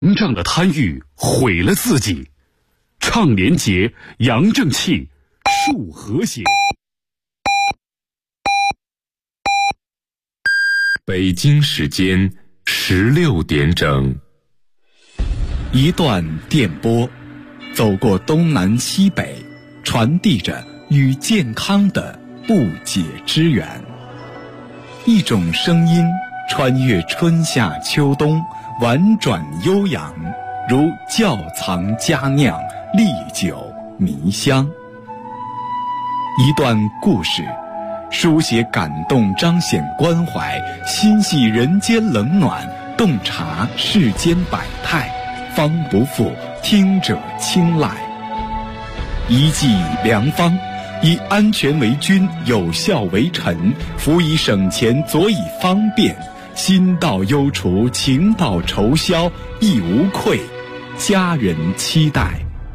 膨胀的贪欲毁了自己，倡廉洁、扬正气、树和谐。 北京时间16点整， 一段电波，走过东南西北，传递着与健康的不解之缘。一种声音穿越春夏秋冬，婉转悠扬，如窖藏佳酿，历久弥香。一段故事，书写感动，彰显关怀，心系人间冷暖，洞察世间百态，方不负听者青睐。一剂良方，以安全为君，有效为臣，辅以省钱，佐以方便，心到忧除，情到愁消，亦无愧，家人期待。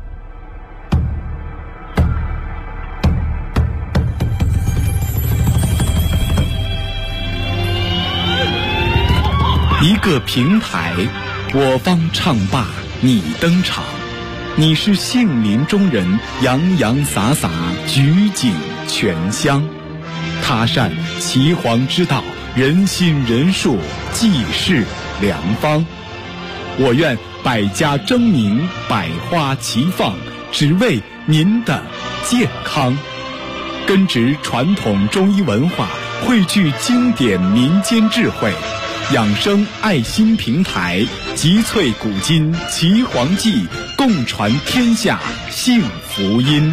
一个平台，我方唱罢你登场，你是杏林中人，洋洋洒洒，举景全香。他善岐黄之道，人心人术，济世良方。我愿百家争鸣，百花齐放，只为您的健康。根植传统中医文化，汇聚经典民间智慧，养生爱心平台，集萃古今岐黄记，共传天下幸福音。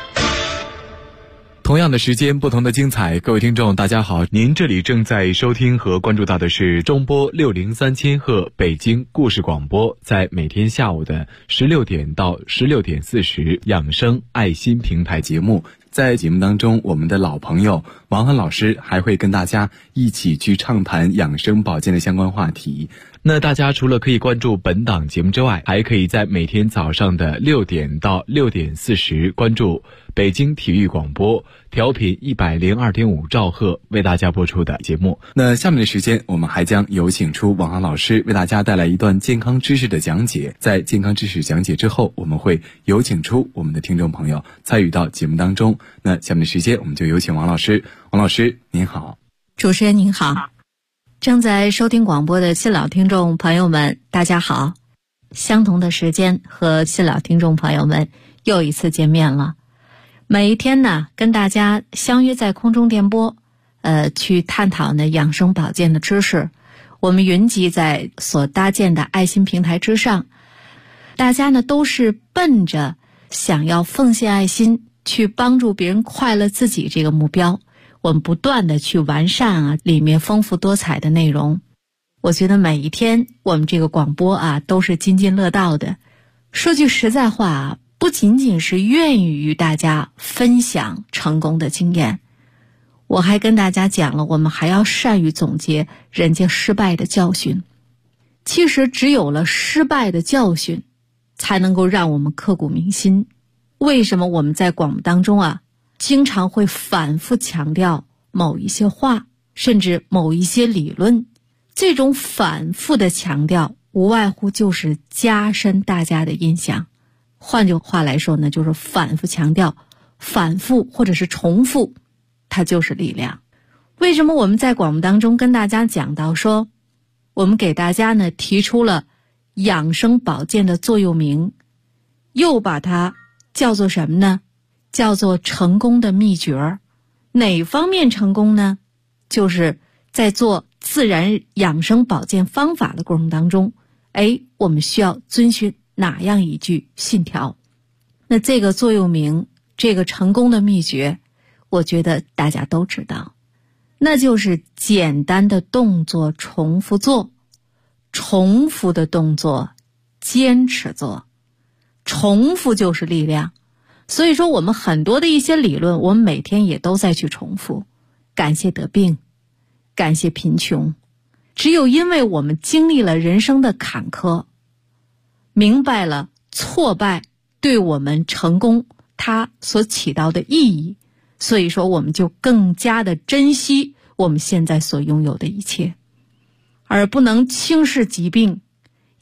同样的时间，不同的精彩。各位听众大家好，您这里正在收听和关注到的是中波603千赫北京故事广播，在每天下午的16点到16点40养生爱心平台节目。在节目当中，我们的老朋友王涵老师还会跟大家一起去畅谈养生保健的相关话题。那大家除了可以关注本档节目之外，还可以在每天早上的6点到6点40关注北京体育广播调频102.5兆赫为大家播出的节目。那下面的时间，我们还将有请出王涵老师为大家带来一段健康知识的讲解。在健康知识讲解之后，我们会有请出我们的听众朋友参与到节目当中。那下面的时间，我们就有请王老师。王老师您好。 主持人您好，正在收听广播的新老听众朋友们大家好。相同的时间和新老听众朋友们又一次见面了。每一天呢，跟大家相约在空中电波，去探讨呢养生保健的知识。我们云集在所搭建的爱心平台之上，大家呢都是奔着想要奉献爱心，去帮助别人快乐自己这个目标，我们不断的去完善里面丰富多彩的内容。我觉得每一天我们这个广播都是津津乐道的。说句实在话不仅仅是愿意与大家分享成功的经验，我还跟大家讲了，我们还要善于总结人家失败的教训。其实只有了失败的教训，才能够让我们刻骨铭心。为什么我们在广播当中经常会反复强调某一些话，甚至某一些理论？这种反复的强调，无外乎就是加深大家的印象。换句话来说呢，就是反复强调，反复或者是重复，它就是力量。为什么我们在广播当中跟大家讲到说，我们给大家呢提出了养生保健的座右铭，又把它叫做什么呢？叫做成功的秘诀。哪方面成功呢？就是在做自然养生保健方法的过程当中，我们需要遵循哪样一句信条？那这个座右铭，这个成功的秘诀，我觉得大家都知道，那就是简单的动作重复做，重复的动作坚持做，重复就是力量。所以说我们很多的一些理论，我们每天也都在去重复。感谢得病，感谢贫穷。只有因为我们经历了人生的坎坷，明白了挫败对我们成功它所起到的意义，所以说我们就更加的珍惜我们现在所拥有的一切，而不能轻视疾病，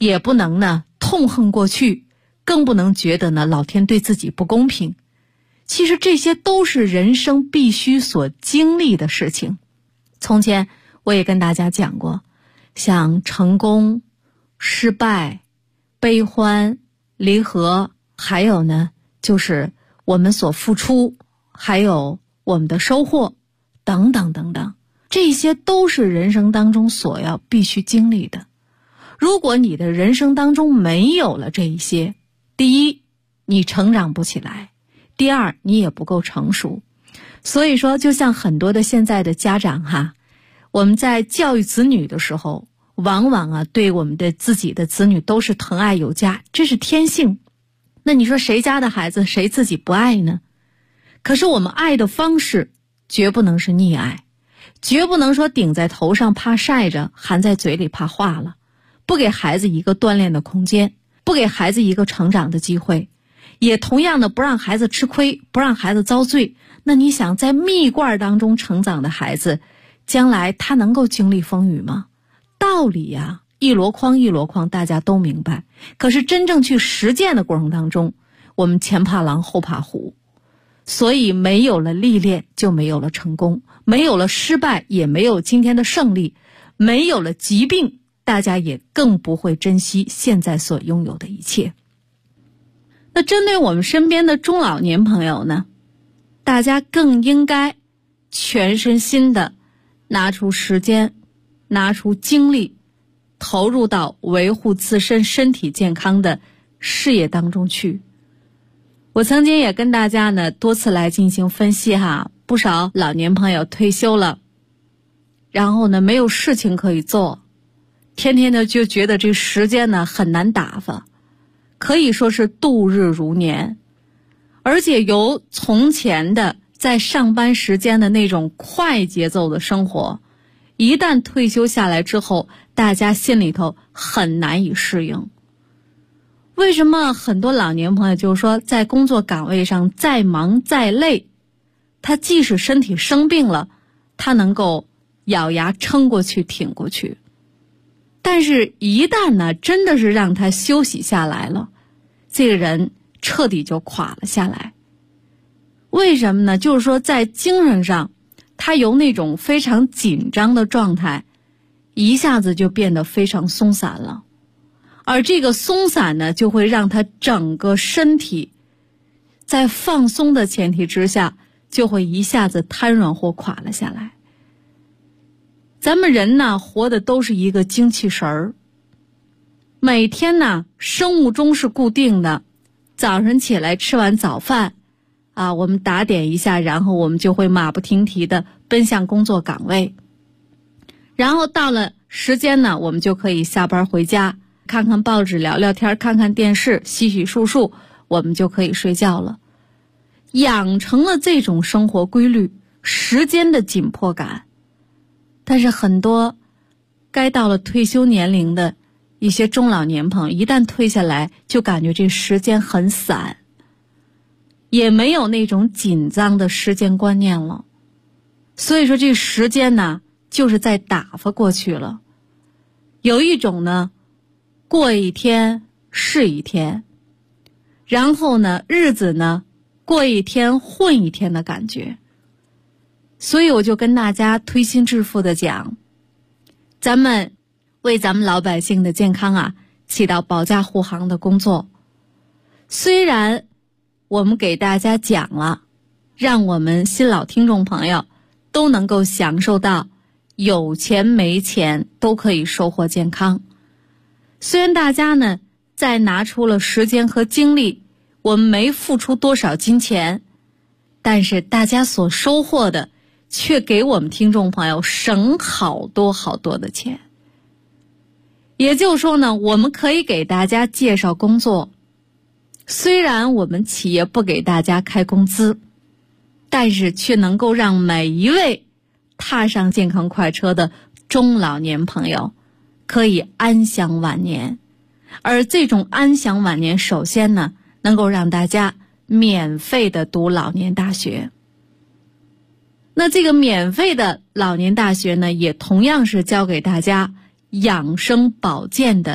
也不能呢痛恨过去，更不能觉得呢老天对自己不公平。其实这些都是人生必须所经历的事情。从前我也跟大家讲过，像成功、失败、悲欢、离合，还有呢就是我们所付出，还有我们的收获等等等等，这些都是人生当中所要必须经历的。如果你的人生当中没有了这一些，第一，你成长不起来；第二，你也不够成熟。所以说，就像很多的现在的家长哈，我们在教育子女的时候，往往对我们的自己的子女都是疼爱有加，这是天性。那你说谁家的孩子谁自己不爱呢？可是我们爱的方式绝不能是溺爱，绝不能说顶在头上怕晒着，含在嘴里怕化了，不给孩子一个锻炼的空间，不给孩子一个成长的机会，也同样的不让孩子吃亏，不让孩子遭罪。那你想，在蜜罐当中成长的孩子，将来他能够经历风雨吗？道理呀，一箩筐一箩筐，大家都明白。可是真正去实践的过程当中，我们前怕狼后怕虎，所以没有了历练就没有了成功，没有了失败也没有今天的胜利，没有了疾病，大家也更不会珍惜现在所拥有的一切。那针对我们身边的中老年朋友呢，大家更应该全身心的拿出时间，拿出精力，投入到维护自身身体健康的事业当中去。我曾经也跟大家呢多次来进行分析哈，不少老年朋友退休了，然后呢没有事情可以做，天天的就觉得这时间呢很难打发，可以说是度日如年。而且由从前的在上班时间的那种快节奏的生活，一旦退休下来之后，大家心里头很难以适应。为什么很多老年朋友就是说在工作岗位上再忙再累，他即使身体生病了，他能够咬牙撑过去挺过去，但是一旦呢真的是让他休息下来了，这个人彻底就垮了下来。为什么呢？就是说在精神上，他由那种非常紧张的状态一下子就变得非常松散了，而这个松散呢就会让他整个身体在放松的前提之下就会一下子瘫软或垮了下来。咱们人呢活的都是一个精气神儿，每天呢生物钟是固定的，早晨起来吃完早饭我们打点一下，然后我们就会马不停蹄的奔向工作岗位，然后到了时间呢我们就可以下班回家，看看报纸，聊聊天，看看电视，洗洗漱漱，我们就可以睡觉了。养成了这种生活规律，时间的紧迫感。但是很多该到了退休年龄的一些中老年朋友，一旦退下来就感觉这时间很散，也没有那种紧张的时间观念了。所以说这时间呢就是在打发过去了，有一种呢过一天是一天，然后呢日子呢过一天混一天的感觉。所以我就跟大家推心置腹的讲，咱们为咱们老百姓的健康起到保驾护航的工作。虽然我们给大家讲了，让我们新老听众朋友都能够享受到有钱没钱都可以收获健康。虽然大家呢在拿出了时间和精力，我们没付出多少金钱，但是大家所收获的却给我们听众朋友省好多好多的钱。也就是说呢，我们可以给大家介绍工作，虽然我们企业不给大家开工资，但是却能够让每一位踏上健康快车的中老年朋友可以安享晚年。而这种安享晚年，首先呢能够让大家免费的读老年大学。那这个免费的老年大学呢，也同样是教给大家养生保健的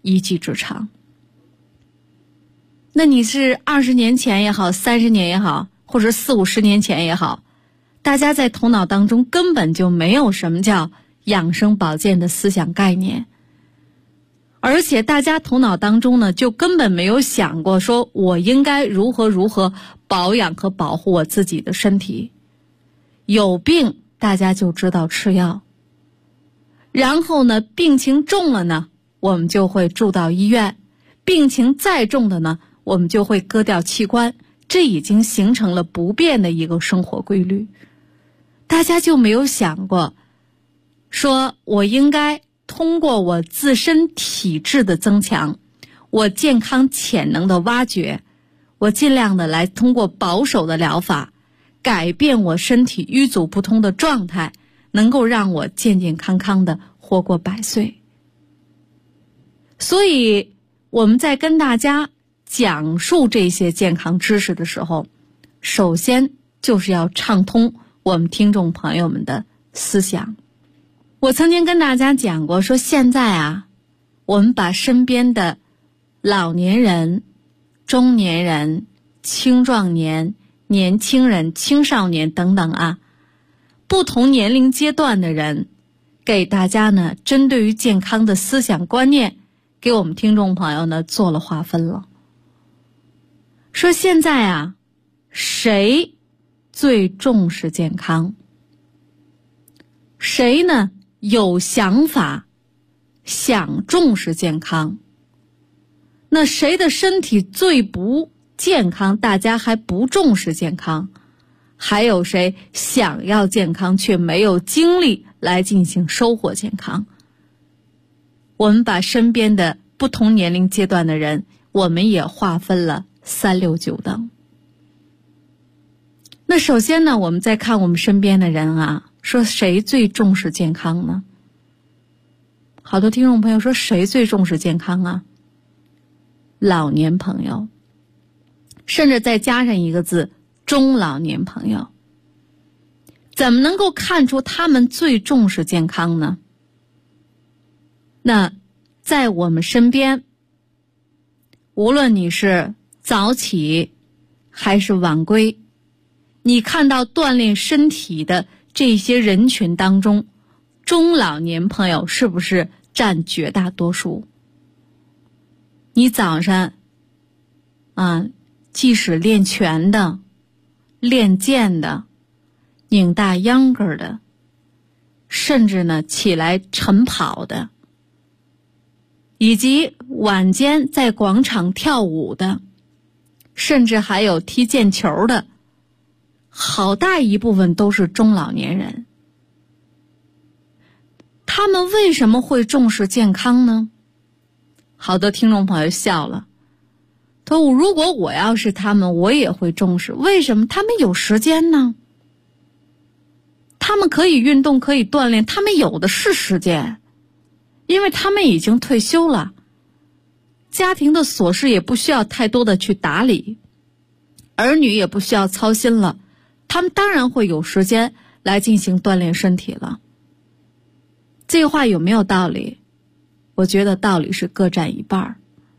一技之长。那你是20年前也好，30年也好，或者40-50年前也好，大家在头脑当中根本就没有什么叫养生保健的思想概念，而且大家头脑当中呢，就根本没有想过说我应该如何保养和保护我自己的身体。有病大家就知道吃药，然后呢，病情重了呢，我们就会住到医院，病情再重的呢，我们就会割掉器官，这已经形成了不变的一个生活规律。大家就没有想过说我应该通过我自身体质的增强，我健康潜能的挖掘，我尽量的来通过保守的疗法改变我身体与阻不通的状态，能够让我健健康康的活过100岁。所以我们在跟大家讲述这些健康知识的时候，首先就是要畅通我们听众朋友们的思想。我曾经跟大家讲过，说现在啊，我们把身边的老年人、中年人、青壮年、年轻人、青少年等等啊，不同年龄阶段的人，给大家呢针对于健康的思想观念，给我们听众朋友呢做了划分了。说现在啊，谁最重视健康？谁呢有想法想重视健康？那谁的身体最不健康，大家还不重视健康？还有谁想要健康却没有精力来进行收获健康？我们把身边的不同年龄阶段的人，我们也划分了3、6、9等。那首先呢，我们再看我们身边的人啊，说谁最重视健康呢？好多听众朋友说谁最重视健康啊？老年朋友，甚至再加上一个字，中老年朋友。怎么能够看出他们最重视健康呢？那在我们身边，无论你是早起还是晚归，你看到锻炼身体的这些人群当中，中老年朋友是不是占绝大多数？你早上即使练拳的、练剑的、拧大秧歌的，甚至呢起来晨跑的，以及晚间在广场跳舞的，甚至还有踢毽球的，好大一部分都是中老年人。他们为什么会重视健康呢？好多听众朋友笑了，他说如果我要是他们，我也会重视。为什么？他们有时间呢，他们可以运动，可以锻炼，他们有的是时间，因为他们已经退休了，家庭的琐事也不需要太多的去打理，儿女也不需要操心了，他们当然会有时间来进行锻炼身体了。这个话有没有道理？我觉得道理是各占一半。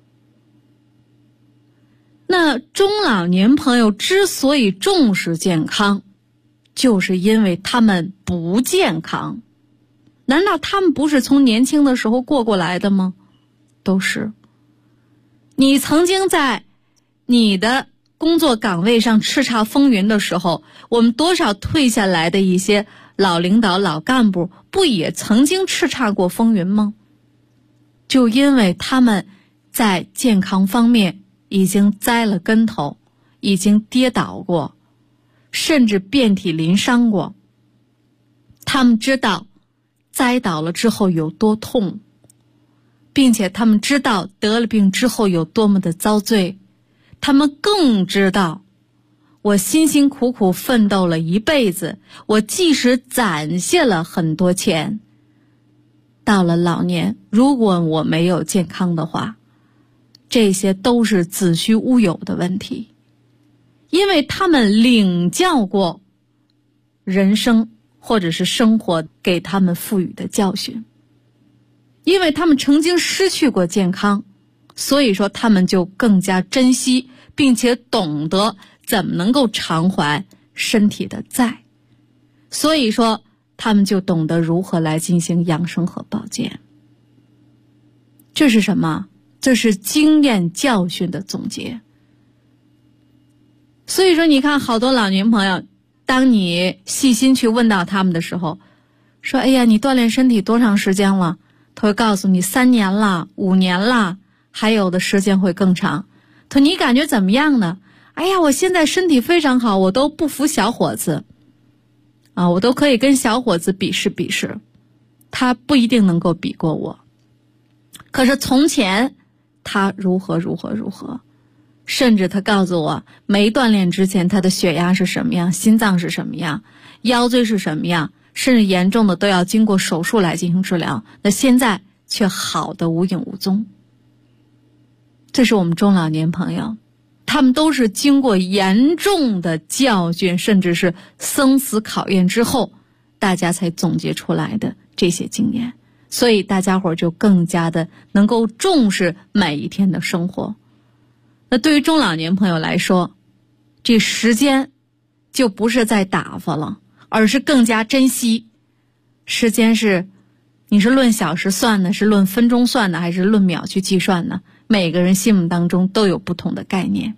那中老年朋友之所以重视健康，就是因为他们不健康。难道他们不是从年轻的时候过来的吗？都是。你曾经在你的工作岗位上叱咤风云的时候，我们多少退下来的一些老领导、老干部，不也曾经叱咤过风云吗？就因为他们在健康方面已经栽了跟头，已经跌倒过，甚至遍体鳞伤过。他们知道栽倒了之后有多痛，并且他们知道得了病之后有多么的遭罪。他们更知道，我辛辛苦苦奋斗了一辈子，我即使攒下了很多钱，到了老年，如果我没有健康的话，这些都是子虚乌有的问题。因为他们领教过人生或者是生活给他们赋予的教训。 因为他们曾经失去过健康，所以说他们就更加珍惜，并且懂得怎么能够偿还身体的债，所以说他们就懂得如何来进行养生和保健。这是什么？这是经验教训的总结。所以说你看好多老年朋友，当你细心去问到他们的时候，说哎呀，你锻炼身体多长时间了？他会告诉你3年了，5年了，还有的时间会更长。他说你感觉怎么样呢？哎呀，我现在身体非常好，我都不服小伙子啊，我都可以跟小伙子比试比试，他不一定能够比过我。可是从前他如何，甚至他告诉我没锻炼之前他的血压是什么样，心脏是什么样，腰椎是什么样，甚至严重的都要经过手术来进行治疗，那现在却好的无影无踪。这是我们中老年朋友，他们都是经过严重的教训，甚至是生死考验之后，大家才总结出来的这些经验。所以大家伙就更加的能够重视每一天的生活。那对于中老年朋友来说，这时间就不是在打发了，而是更加珍惜。时间是，你是论小时算呢，是论分钟算呢，还是论秒去计算呢？每个人心目当中都有不同的概念。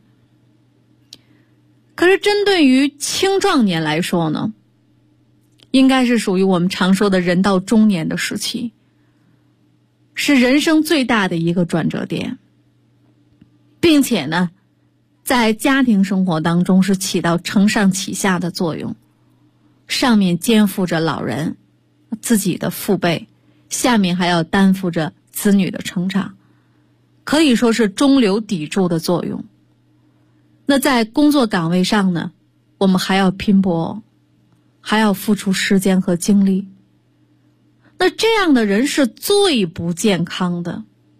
可是针对于青壮年来说呢，应该是属于我们常说的人到中年的时期，是人生最大的一个转折点，并且呢，在家庭生活当中是起到承上启下的作用。上面肩负着老人自己的父辈，下面还要担负着子女的成长，可以说是中流砥柱的作用。那在工作岗位上呢，我们还要拼搏，还要付出时间和精力。那这样的人是最不健康的，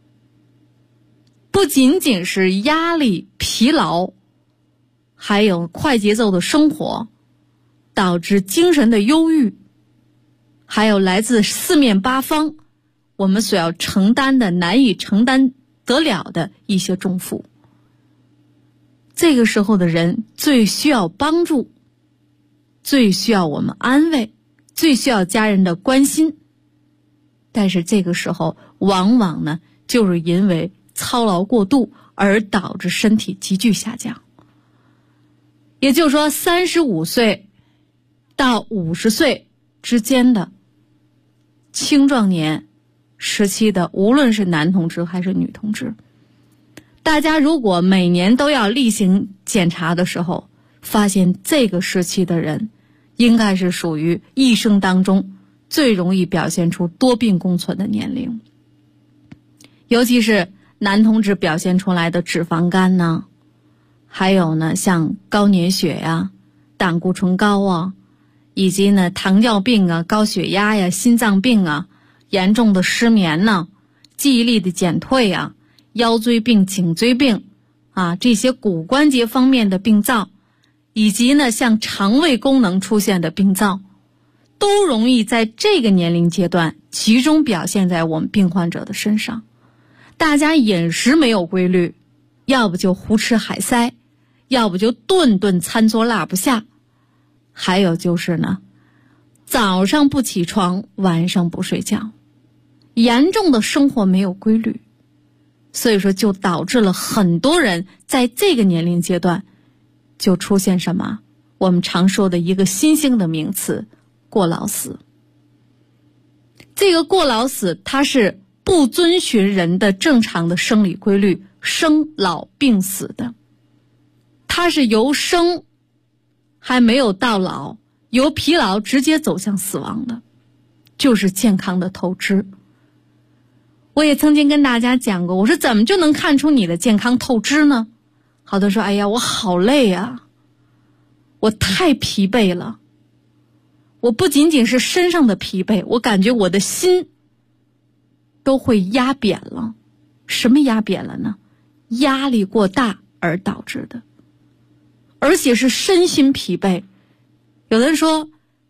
不仅仅是压力、疲劳，还有快节奏的生活导致精神的忧郁，还有来自四面八方我们所要承担的难以承担得了的一些重负。这个时候的人最需要帮助，最需要我们安慰，最需要家人的关心。但是这个时候往往呢，就是因为操劳过度而导致身体急剧下降。也就是说35岁到50岁之间的青壮年时期的，无论是男同志还是女同志，大家如果每年都要例行检查的时候，发现这个时期的人应该是属于一生当中最容易表现出多病共存的年龄。尤其是男同志表现出来的脂肪肝呢，还有呢像高粘血呀、胆固醇高啊，以及呢糖尿病啊、高血压呀、心脏病啊、严重的失眠呢、记忆力的减退啊、腰椎病、颈椎病啊，这些骨关节方面的病灶，以及呢像肠胃功能出现的病灶，都容易在这个年龄阶段集中表现在我们病患者的身上。大家饮食没有规律，要不就胡吃海塞，要不就顿顿餐桌落不下，还有就是呢，早上不起床，晚上不睡觉，严重的生活没有规律。所以说就导致了很多人在这个年龄阶段就出现什么我们常说的一个新兴的名词，过劳死。这个过劳死它是不遵循人的正常的生理规律，生老病死的，它是由生还没有到老，由疲劳直接走向死亡的，就是健康的透支。我也曾经跟大家讲过，我说怎么就能看出你的健康透支呢？好多说哎呀我好累啊，我太疲惫了，我不仅仅是身上的疲惫，我感觉我的心都会压扁了。什么压扁了呢？压力过大而导致的，而且是身心疲惫。有的人说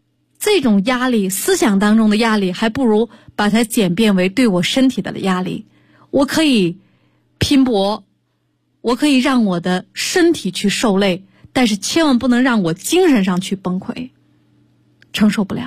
这种压力，思想当中的压力，还不如把它简变为对我身体的压力。我可以拼搏，我可以让我的身体去受累，但是千万不能让我精神上去崩溃，承受不了。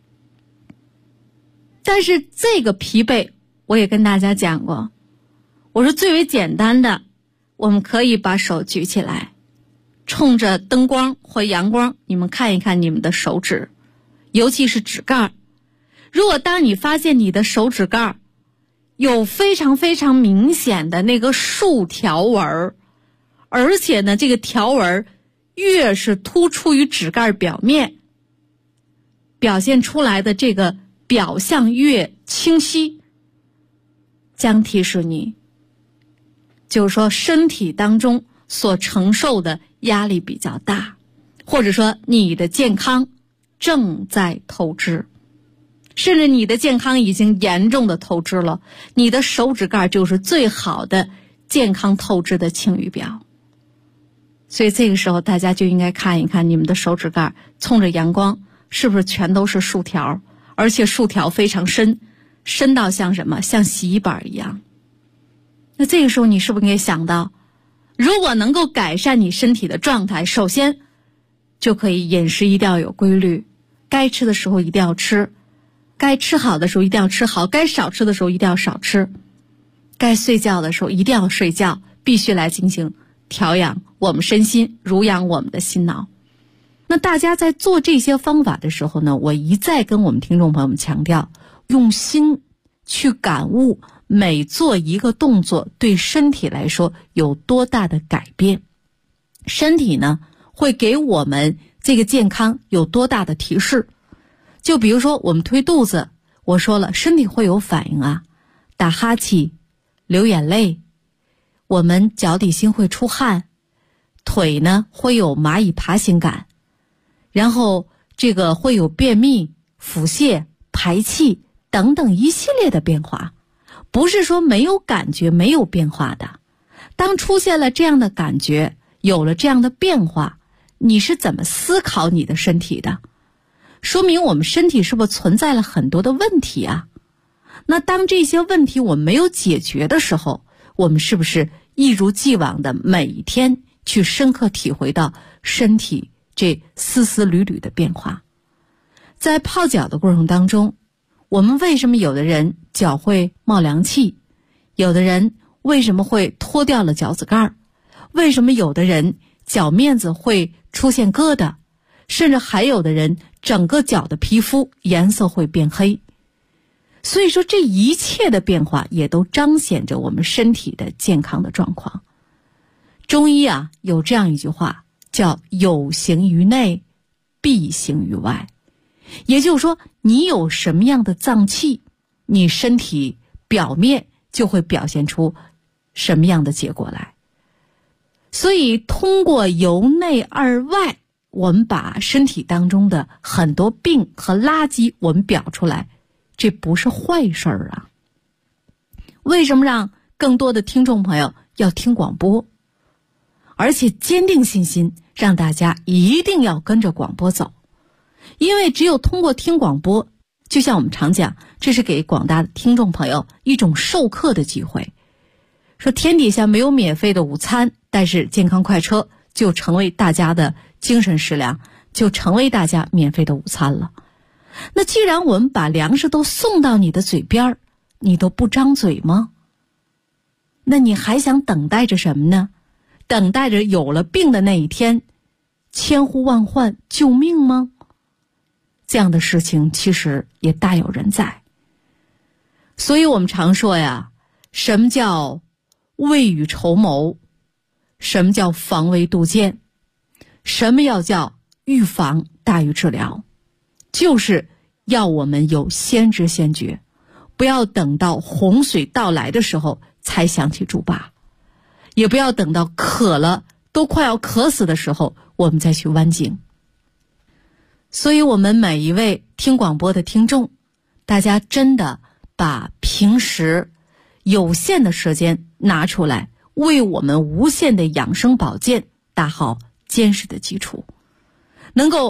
但是这个疲惫，我也跟大家讲过，我说最为简单的，我们可以把手举起来，冲着灯光或阳光，你们看一看你们的手指，尤其是指盖。如果当你发现你的手指盖有非常非常明显的那个竖条纹，而且呢，这个条纹越是突出于指盖表面，表现出来的这个表象越清晰，将提示你，就是说身体当中所承受的压力比较大，或者说你的健康正在透支，甚至你的健康已经严重的透支了，你的手指盖就是最好的健康透支的晴雨表。所以这个时候大家就应该看一看你们的手指盖冲着阳光是不是全都是竖条，而且竖条非常深，深到像什么，像洗衣板一样。那这个时候你是不是应该想到，如果能够改善你身体的状态，首先就可以饮食一定要有规律，该吃的时候一定要吃，该吃好的时候一定要吃好，该少吃的时候一定要少吃，该睡觉的时候一定要睡觉，必须来进行调养我们身心，濡养我们的心脑。那大家在做这些方法的时候呢，我一再跟我们听众朋友们强调，用心去感悟每做一个动作对身体来说有多大的改变，身体呢会给我们这个健康有多大的提示。就比如说我们推肚子，我说了身体会有反应啊，打哈欠，流眼泪，我们脚底心会出汗，腿呢会有蚂蚁爬行感，然后这个会有便秘、腹泻、排气等等一系列的变化。不是说没有感觉没有变化的，当出现了这样的感觉，有了这样的变化，你是怎么思考你的身体的？说明我们身体是不是存在了很多的问题啊？那当这些问题我们没有解决的时候，我们是不是一如既往的每一天去深刻体会到身体这丝丝缕缕的变化？在泡脚的过程当中，我们为什么有的人脚会冒凉气，有的人为什么会脱掉了脚趾盖，为什么有的人脚面子会出现疙瘩，甚至还有的人整个脚的皮肤颜色会变黑。所以说这一切的变化也都彰显着我们身体的健康的状况。中医啊有这样一句话叫有形于内，必形于外。也就是说，你有什么样的脏器，你身体表面就会表现出什么样的结果来。所以通过由内而外，我们把身体当中的很多病和垃圾我们表出来，这不是坏事儿啊。为什么让更多的听众朋友要听广播，而且坚定信心让大家一定要跟着广播走？因为只有通过听广播，就像我们常讲，这是给广大的听众朋友一种授课的机会。说天底下没有免费的午餐，但是健康快车就成为大家的精神食粮，就成为大家免费的午餐了。那既然我们把粮食都送到你的嘴边，你都不张嘴吗？那你还想等待着什么呢？等待着有了病的那一天，千呼万唤救命吗？这样的事情其实也大有人在。所以我们常说呀，什么叫未雨绸缪，什么叫防微杜渐，什么要叫预防大于治疗，就是要我们有先知先觉，不要等到洪水到来的时候才想起猪八，也不要等到渴了都快要渴死的时候我们再去弯颈。所以我们每一位听广播的听众，大家真的把平时有限的时间拿出来，为我们无限的养生保健打好坚实的基础，能够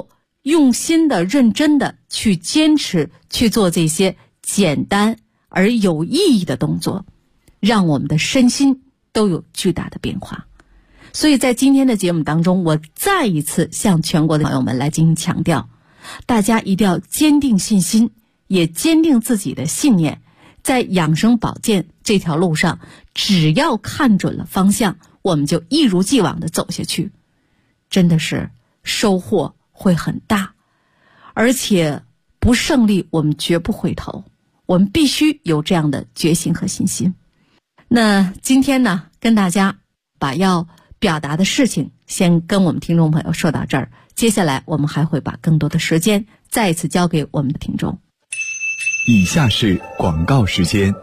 用心的、认真的去坚持去做这些简单而有意义的动作，让我们的身心都有巨大的变化。所以在今天的节目当中，我再一次向全国的朋友们来进行强调，大家一定要坚定信心，也坚定自己的信念，在养生保健这条路上，只要看准了方向，我们就一如既往的走下去，真的是收获会很大。而且不胜利我们绝不回头，我们必须有这样的决心和信心。那今天呢，跟大家把要表达的事情先跟我们听众朋友说到这儿，接下来我们还会把更多的时间再一次交给我们的听众。 以下是广告时间。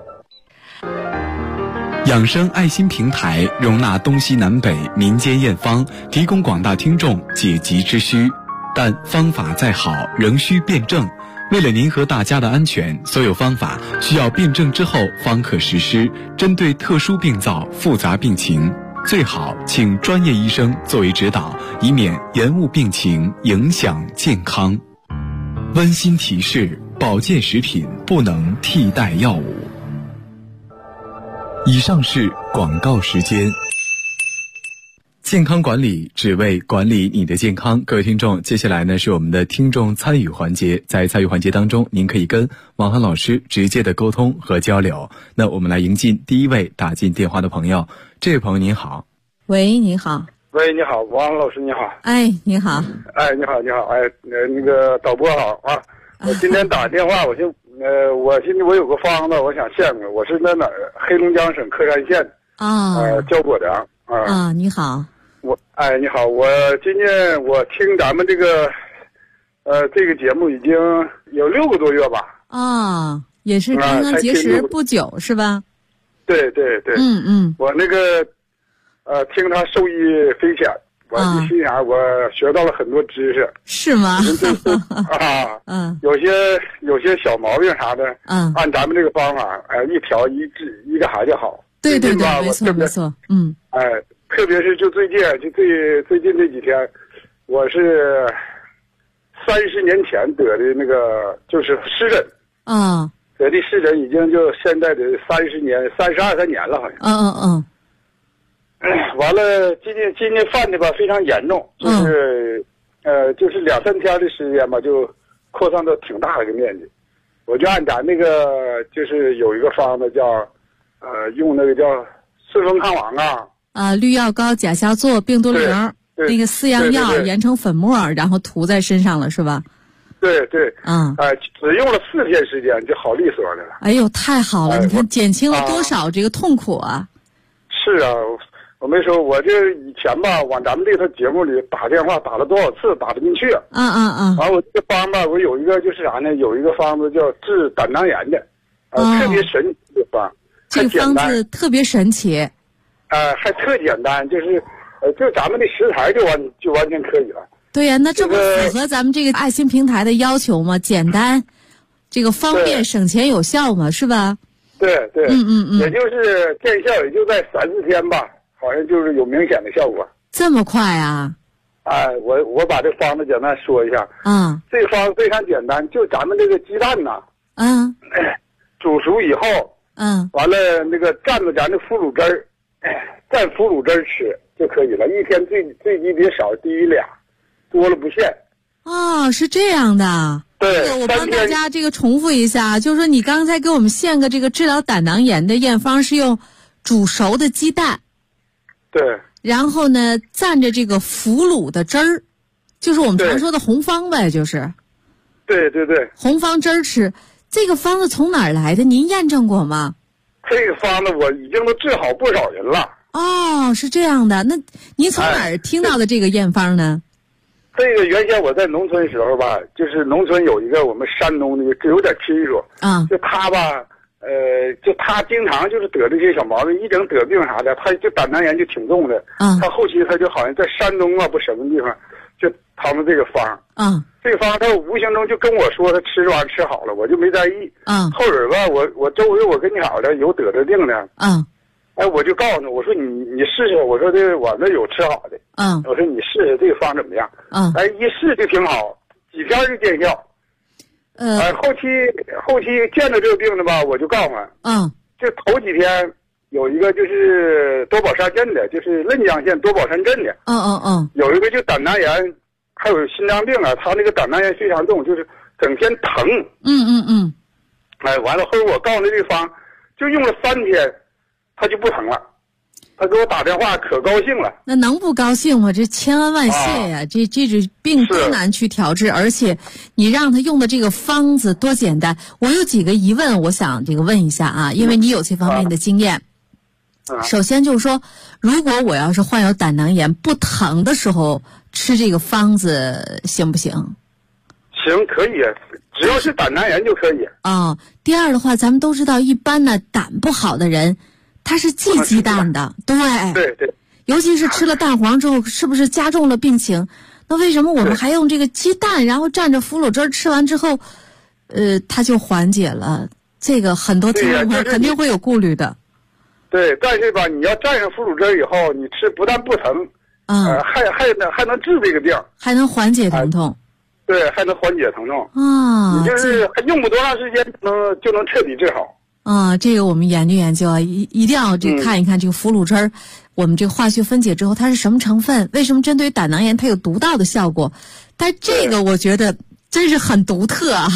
养生爱心平台容纳东西南北民间验方，提供广大听众解急之需，但方法再好仍需辩证。为了您和大家的安全，所有方法需要辩证之后方可实施。针对特殊病灶、复杂病情，最好请专业医生作为指导，以免延误病情，影响健康。温馨提示：保健食品不能替代药物。以上是广告时间。健康管理只为管理你的健康。各位听众，接下来呢是我们的听众参与环节。在参与环节当中，您可以跟王涵老师直接的沟通和交流。那我们来迎进第一位打进电话的朋友。这位朋友您好。 喂，你好。 喂，你好，王老师你好。 哎，你好。 哎，你好，你好。哎，那个导播好啊。我今天打电话，我现在我有个方子，我想献给，我是那哪儿，黑龙江省喀山县焦果良啊。 你好。 你好，我今天我听咱们这个节目已经有6个多月吧。 也是刚刚结识不久是吧？ 对对对。我那个听他受益匪浅，我一心想我学到了很多知识。 是吗？ 有些小毛病啥的，按咱们这个方法，一调一治一个还就好。 对对对，没错没错。 特别是就最近这几天，我是30年前得的那个就是湿疹。得的湿疹已经就现在得32、3年了，好像。完了，今年犯的吧非常严重，就是2-3天的时间吧，就扩散到挺大的一个面积。我就按咱那个就是有一个方子叫用那个叫顺丰康王氯药膏、甲硝唑、病毒灵，那个4样药研成粉末，然后涂在身上了，是吧？ 对对。只用了4天时间就好利索的了。 哎呦，太好了！你看减轻了多少这个痛苦啊！ 是啊，我没说，我这以前吧往咱们这个节目里打电话打了多少次打不进去。完我这方吧，我有一个就是啥呢？有一个方子叫治胆囊炎的，特别神奇的方。 这个方子特别神奇。 还特简单，就是就咱们的食材就完全可以了。对呀，那这不符合咱们这个爱心平台的要求吗？简单，这个方便、省钱、有效嘛，是吧？ 对对。也就是见效，也就在3-4天吧，好像就是有明显的效果。 这么快啊？ 我把这方子简单说一下。这个方子非常简单，就咱们这个鸡蛋呐，煮熟以后，完了那个蘸着咱的腐乳汁儿。蘸腐乳汁吃就可以了，一天最低别少低于2，多了不限。 是这样的。 对， 我帮大家这个重复一下，就是说你刚才给我们献个这个治疗胆囊炎的验方是用煮熟的鸡蛋， 对， 然后呢蘸着这个腐乳的汁儿，就是我们常说的红方呗，就是。 对对对。 红方汁儿吃，这个方子从哪儿来的？您验证过吗？ 这个方子我已经都治好不少人了。 是这样的。那您从哪儿听到的这个验方呢？ 这个原先我在农村时候吧，就是农村有一个我们山东的有点亲属，就他吧，就他经常就是得这些小毛病，一整得病啥的，他就胆囊炎就挺重的。他后期他就好像在山东不什么地方，就他们这个方。这个方他无形中就跟我说他吃这玩意儿吃好了，我就没在意。后边吧，我周围我跟你好的有得这病的。 我就告诉他，我说你试试，我说这我那有吃好的，我说你试试这个方怎么样？一试就挺好，几天就见效。后期见到这个病的吧，我就告诉他，这头几天有一个就是多宝山镇的，就是嫩江县多宝山镇的，有一个就胆囊炎，还有心脏病啊，他那个胆囊炎非常重，就是整天疼。完了后我告诉他这个方，就用了3天，他就不疼了。他给我打电话可高兴了。 那能不高兴吗？这千恩万谢呀！这种病多难去调治，而且你让他用的这个方子多简单。我有几个疑问，我想问一下啊，因为你有这方面的经验。首先就是说，如果我要是患有胆囊炎不疼的时候吃这个方子行不行？ 行，可以，只要是胆囊炎就可以。 第二的话，咱们都知道，一般的胆不好的人，他是忌鸡蛋的，对，尤其是吃了蛋黄之后，是不是加重了病情？那为什么我们还用这个鸡蛋，然后蘸着腐乳汁吃完之后，它就缓解了？这个很多听众朋友肯定会有顾虑的。 对，但是吧，你要蘸上腐乳汁以后，你吃不但不疼，还能治这个病， 还能缓解疼痛。 对，还能缓解疼痛你就是还用不多长时间就能彻底治好。 这个我们研究研究啊，一定要看一看这个腐乳汁儿，我们这个化学分解之后它是什么成分，为什么针对胆囊炎它有独到的效果？但这个我觉得真是很独特啊！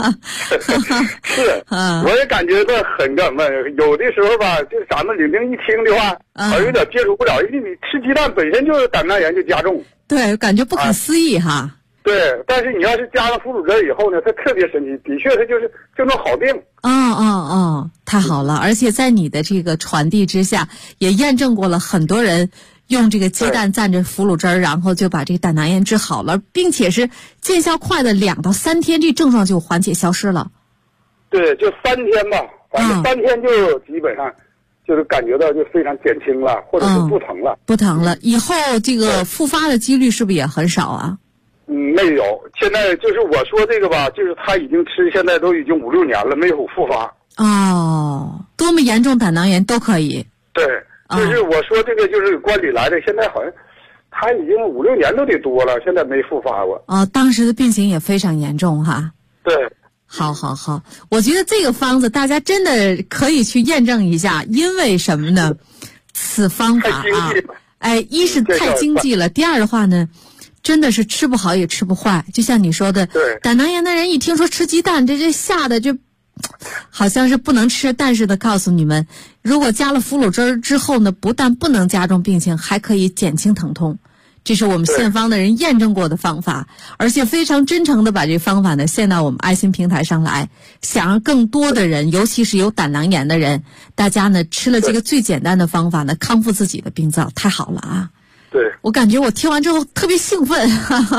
是，我也感觉到很感闷。有的时候吧，就是咱们领兵一听的话，有点接受不了，因为你吃鸡蛋本身就是胆囊炎就加重。 对，感觉不可思议哈。 对，但是你要是加了腐乳汁以后呢，它特别神奇，的确它就能好病。 太好了！而且在你的这个传递之下，也验证过了很多人用这个鸡蛋蘸着腐乳汁儿，然后就把这个胆囊炎治好了，并且是见效快的2到3天，这症状就缓解消失了。 对，就3天吧，反正3天就基本上就是感觉到就非常减轻了，或者是不疼了。 不疼了，以后这个复发的几率是不是也很少啊？ 没有，现在就是我说这个吧，就是他已经吃，现在都已经5、6年了，没有复发。 多么严重胆囊炎都可以。 对，就是我说这个就是关里来的，现在好像他已经5、6年都得多了，现在没复发过。 当时的病情也非常严重哈。 对。 好，我觉得这个方子大家真的可以去验证一下，因为什么呢？此方法一是太经济了，第二的话呢，真的是吃不好也吃不坏，就像你说的，胆囊炎的人一听说吃鸡蛋，这吓得就好像是不能吃，但是呢，告诉你们，如果加了腐乳汁之后呢，不但不能加重病情，还可以减轻疼痛。这是我们献方的人验证过的方法，而且非常真诚的把这方法呢献到我们爱心平台上来，想让更多的人，尤其是有胆囊炎的人，大家呢吃了这个最简单的方法呢，康复自己的病灶，太好了啊！ 对， 我感觉我听完之后特别兴奋，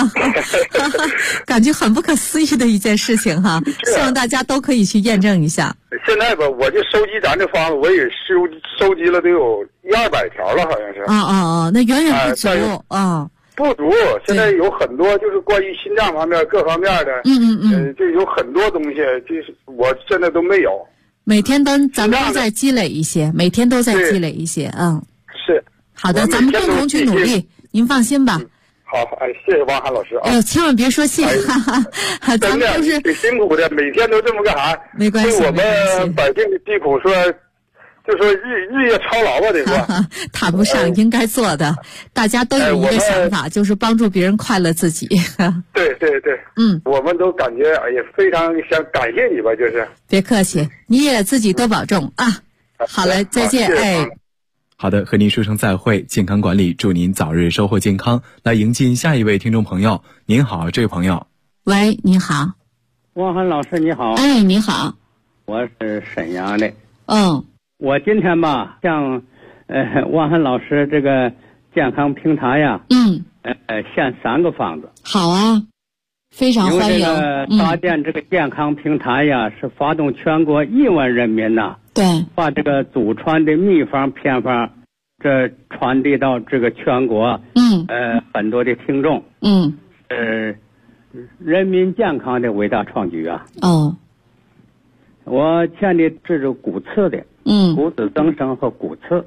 感觉很不可思议的一件事情哈。希望大家都可以去验证一下。 现在吧，我就收集咱这方子，我也收集了得有100-200条了，好像是。 那远远不足不足。现在有很多就是关于心脏方面各方面的，就有很多东西，就是我现在都没有。 每天咱们都在积累一些，每天都在积累一些， 是。 好的，咱们共同去努力，您放心吧。 好，谢谢王涵老师啊！ 千万别说谢，咱们都是挺辛苦的，每天都这么干啥？ 没关系， 对我们百姓的疾苦说，就说日夜操劳吧，得说谈不上，应该做的。大家都有一个想法，就是帮助别人快乐自己。 对，我们都感觉也非常想感谢你吧，就是。 别客气，你也自己多保重啊！好嘞，再见， 好的，和您说声再会，健康管理，祝您早日收获健康。来迎进下一位听众朋友，您好，这位朋友。 喂，你好。 汪涵老师你好。 你好。 我是沈阳的。 我今天吧，向汪涵老师这个健康平台呀，献3个方子。 好啊，非常欢迎。 因为这个搭建这个健康平台呀，是发动全国1万人民呐。 对， 把这个祖传的秘方偏方，这传递到这个全国，很多的听众，人民健康的伟大创举啊！ 我见的这种骨刺的，骨质增生和骨刺，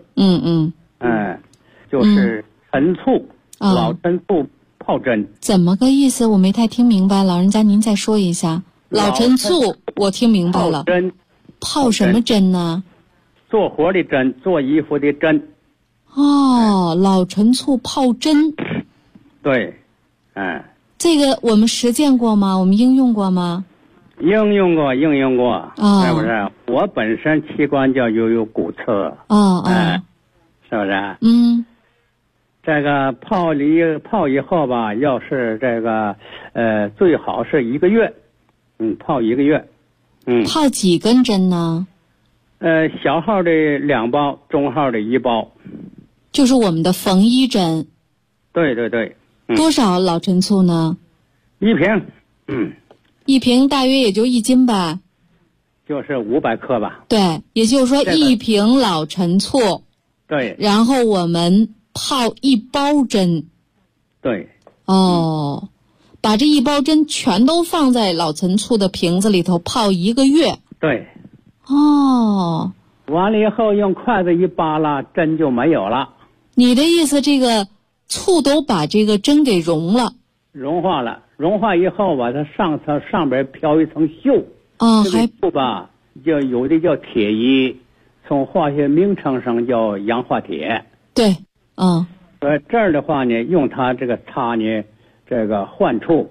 就是陈醋，老陈醋泡针。 怎么个意思？我没太听明白，老人家您再说一下。老陈醋我听明白了。 针， 泡什么针呢？ 做活的针，做衣服的针。 哦，老陈醋泡针。 对， 这个我们实践过吗？我们应用过吗？ 应用过，是不是？我本身器官就有骨刺，是不是？这个泡以后吧，要是这个最好是1个月，泡1个月， 泡几根针呢？ 小号的2包，中号的1包， 就是我们的缝衣针。 对， 多少老陈醋呢 ？1瓶 ，1瓶大约也就1斤吧， 就是500克吧。 对，也就是说1瓶老陈醋， 对， 然后我们泡1包针。 对， 把这1包针全都放在老陈醋的瓶子里头泡1个月。 对，完了以后用筷子一扒拉，针就没有了。 你的意思，这个醋都把这个针给融化了，融化以后吧，它上边飘一层锈。这个锈吧，就有的叫铁衣，从化学名称上叫氧化铁。 对， 这儿的话呢，用它这个擦呢，这个患处。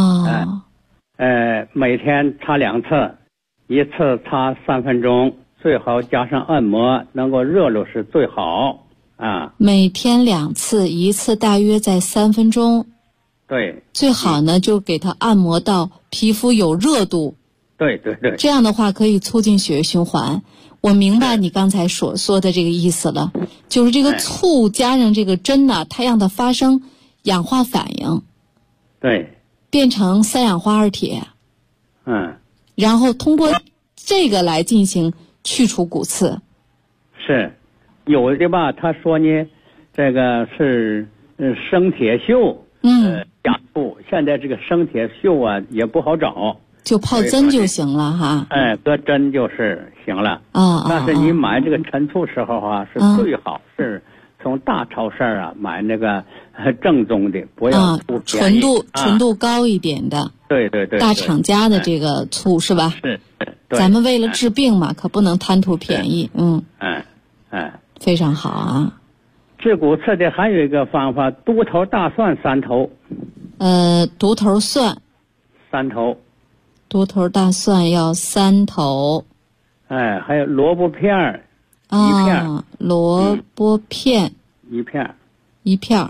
每天擦2次，一次擦3分钟，最好加上按摩，能够热络是最好。 每天2次，一次大约在3分钟。 对， 最好呢就给它按摩到皮肤有热度。 对， 这样的话可以促进血液循环。我明白你刚才所说的这个意思了，就是这个醋加上这个针呢，它让它发生氧化反应， 对， 变成3氧化2铁，然后通过这个来进行去除骨刺。 是，有的吧，他说呢，这个是生铁锈，加醋。现在这个生铁锈啊也不好找， 就泡针就行了哈。 搁针就是行了。但是你买这个陈醋时候啊，是最好是从大超市啊买那个正宗的，不要纯度高一点的。 对， 大厂家的这个醋是吧？ 是。 咱们为了治病嘛，可不能贪图便宜。非常好啊。 治骨刺的还有一个方法，独头大蒜3头。 独头蒜 3头。 独头大蒜要3头。 还有萝卜片 1片。萝卜片 1片。 1片。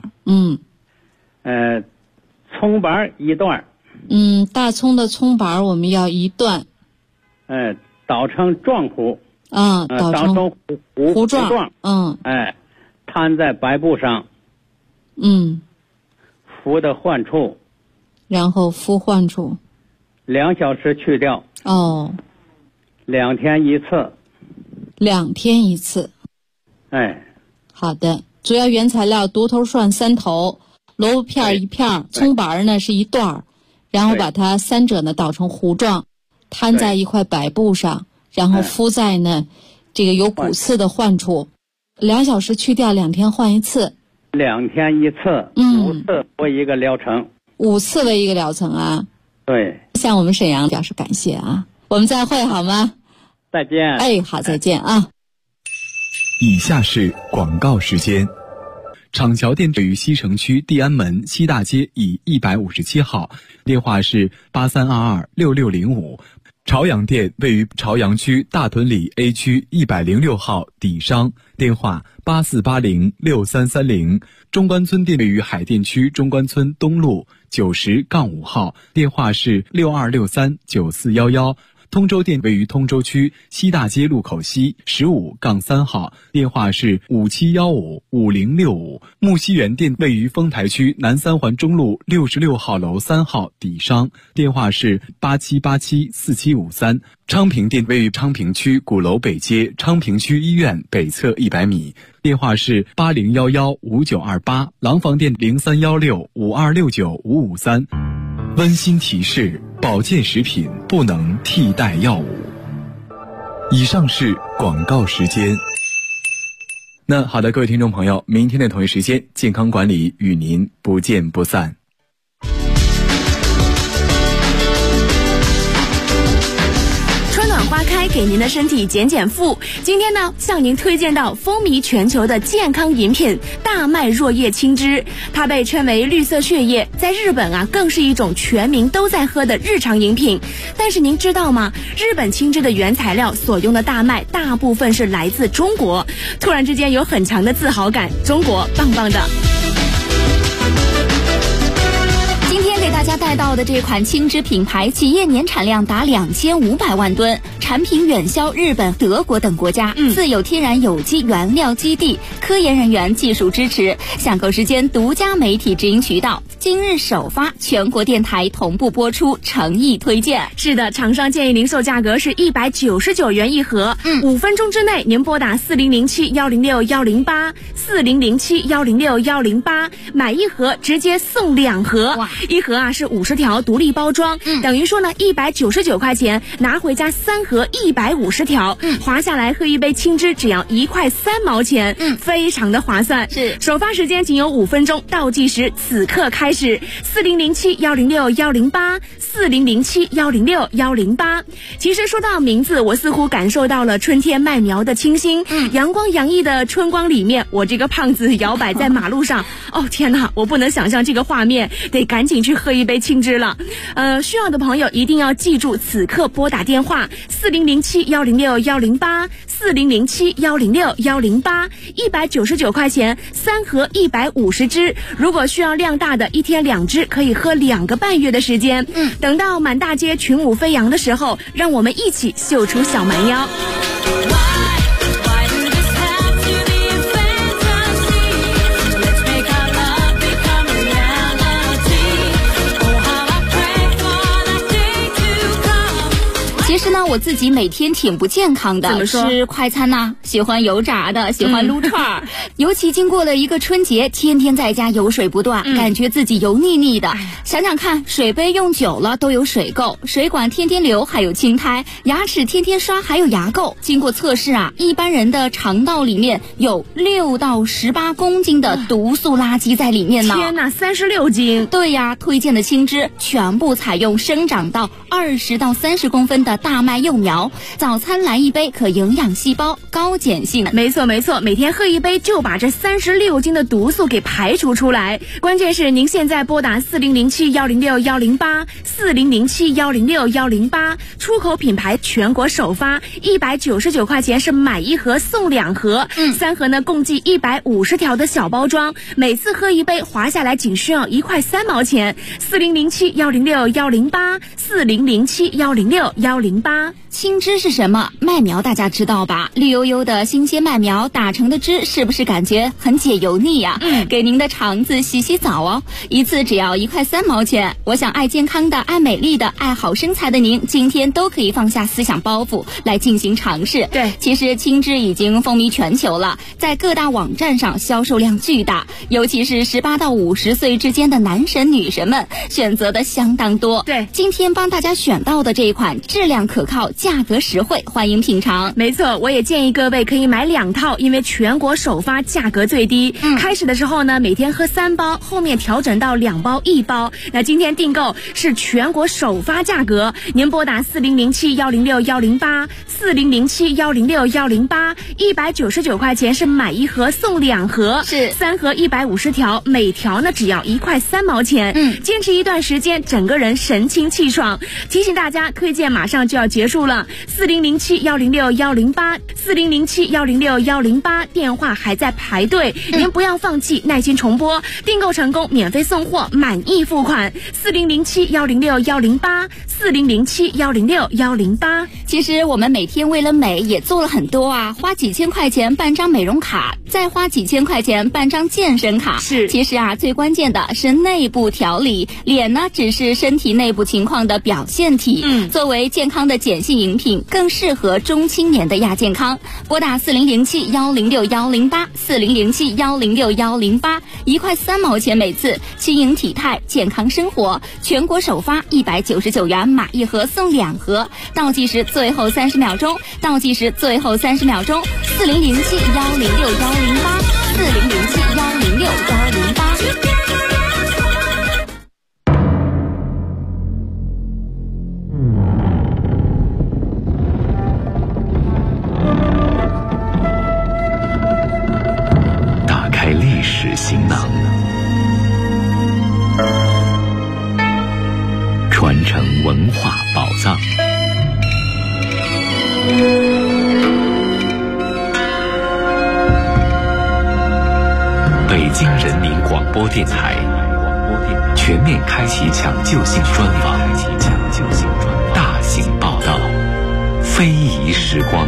葱白1段。 大葱的葱白我们要1段。 捣成状糊。 捣成糊状。 摊在白布上。敷的患处。 然后敷患处。 2小时去掉。2天一次。 2天一次。好的，主要原材料独头蒜3头，萝卜片1片，葱白呢是1段，然后把它3者呢捣成糊状，摊在一块白布上，然后敷在呢这个有骨刺的患处，2小时去掉，2天换一次。 2天一次，5次为一个疗程。 5次为一个疗程啊？ 对。 向我们沈阳表示感谢啊！我们再会好吗？ 再见。 好，再见啊！ 以下是广告时间。厂桥店位于西城区地安门西大街以157号，电话是83226605。朝阳店位于朝阳区大屯里 A 区106号底商，电话84806330。中关村店位于海淀区中关村东路90-5号，电话是62639411。通州店位于通州区西大街路口西15-3号，电话是57155065。木樨园店位于丰台区南三环中路66号楼3号底商，电话是87874753。昌平店位于昌平区鼓楼北街昌平区医院北侧100米，电话是80115928。廊坊店031652695553。温馨提示：保健食品不能替代药物。 以上是广告时间。那好的，各位听众朋友，明天的同一时间，健康管理与您不见不散。 花开给您的身体减减负。今天呢，向您推荐到风靡全球的健康饮品大麦若叶青汁，它被称为绿色血液，在日本啊更是一种全民都在喝的日常饮品。但是您知道吗？日本青汁的原材料所用的大麦大部分是来自中国，突然之间有很强的自豪感，中国棒棒的。 给大家带到的这款青汁品牌，企业年产量达2500万吨，产品远销日本、德国等国家，自有天然有机原料基地，科研人员技术支持。享购时间独家媒体直营渠道，今日首发，全国电台同步播出，诚意推荐。 是的，厂商建议零售价格是199元一盒，5分钟之内您拨打4007-106-108，4007-106-108，买一盒直接送2盒，一盒是50条独立包装，等于说呢199块钱拿回家3盒150条，划下来喝一杯青汁只要1块3毛钱，非常的划算。 是， 首发时间仅有5分钟，倒计时此刻开始，4007-106-108，4007-106-108。其实说到名字，我似乎感受到了春天麦苗的清新，阳光洋溢的春光里面，我这个胖子摇摆在马路上，哦天哪，我不能想象这个画面，得赶紧去喝一杯青汁了。需要的朋友一定要记住此刻拨打电话4007-106-108，4007-106-108，199块钱3盒150支，如果需要量大的，1天2支可以喝2个半月的时间。等到满大街群舞飞扬的时候，让我们一起秀出小蛮腰。 其实呢，我自己每天挺不健康的， 怎么说？ 吃快餐呐，喜欢油炸的，喜欢撸串儿，尤其经过了一个春节，天天在家油水不断，感觉自己油腻腻的。想想看，水杯用久了都有水垢，水管天天流还有青苔，牙齿天天刷还有牙垢。经过测试啊，一般人的肠道里面有6到18公斤的毒素垃圾在里面呢。 天哪，36斤！ 对呀，推荐的青汁全部采用生长到20到30公分的大麦幼苗，早餐来一杯可营养细胞，高碱性。 没错没错，每天喝一杯就把这36斤的毒素给排除出来。关键是您现在拨打4007-106-108，4007-106-108，出口品牌全国首发，199块钱是买一盒送2盒，3盒呢共计150条的小包装，每次喝一杯划下来仅需要1块3毛钱。4007-106-108，4007-106-108。 青汁是什么？麦苗大家知道吧？绿油油的新鲜麦苗打成的汁，是不是感觉很解油腻呀？给您的肠子洗洗澡哦，一次只要1块3毛钱。我想爱健康的、爱美丽的、爱好身材的您，今天都可以放下思想包袱来进行尝试。 对， 其实青汁已经风靡全球了，在各大网站上销售量巨大，尤其是18到50岁之间的男神女神们选择的相当多。 对， 今天帮大家选到的这一款质量可靠，价格实惠，欢迎品尝。 没错，我也建议各位可以买2套，因为全国首发，价格最低。开始的时候呢，每天喝3包，后面调整到2包1包。那今天订购是全国首发价格，您拨打4007-106-108，4007-106-108，199块钱是买一盒送2盒， 是 3盒150条，每条呢只要1块3毛钱。坚持一段时间，整个人神清气爽。提醒大家，推荐马上就要结束了，4007-106-108，4007-106-108，电话还在排队，您不要放弃，耐心重播，订购成功免费送货，满意付款。4007-106-108，4007-106-108。 其实我们每天为了美也做了很多啊，花几千块钱办张美容卡，再花几千块钱办张健身卡。 是， 其实啊，最关键的是内部调理，脸呢只是身体内部情况的表现体。作为健康的碱性饮品，更适合中青年的亚健康。拨打4007-106-108，4007-106-108，1块3毛钱每次，轻盈体态，健康生活，全国首发199元买1盒送2盒，倒计时最后30秒钟，4007-106-108，4007-106-108。 打开历史行囊，传承文化宝藏。北京人民广播电台全面开启抢救性专访，大型报道，非遗时光。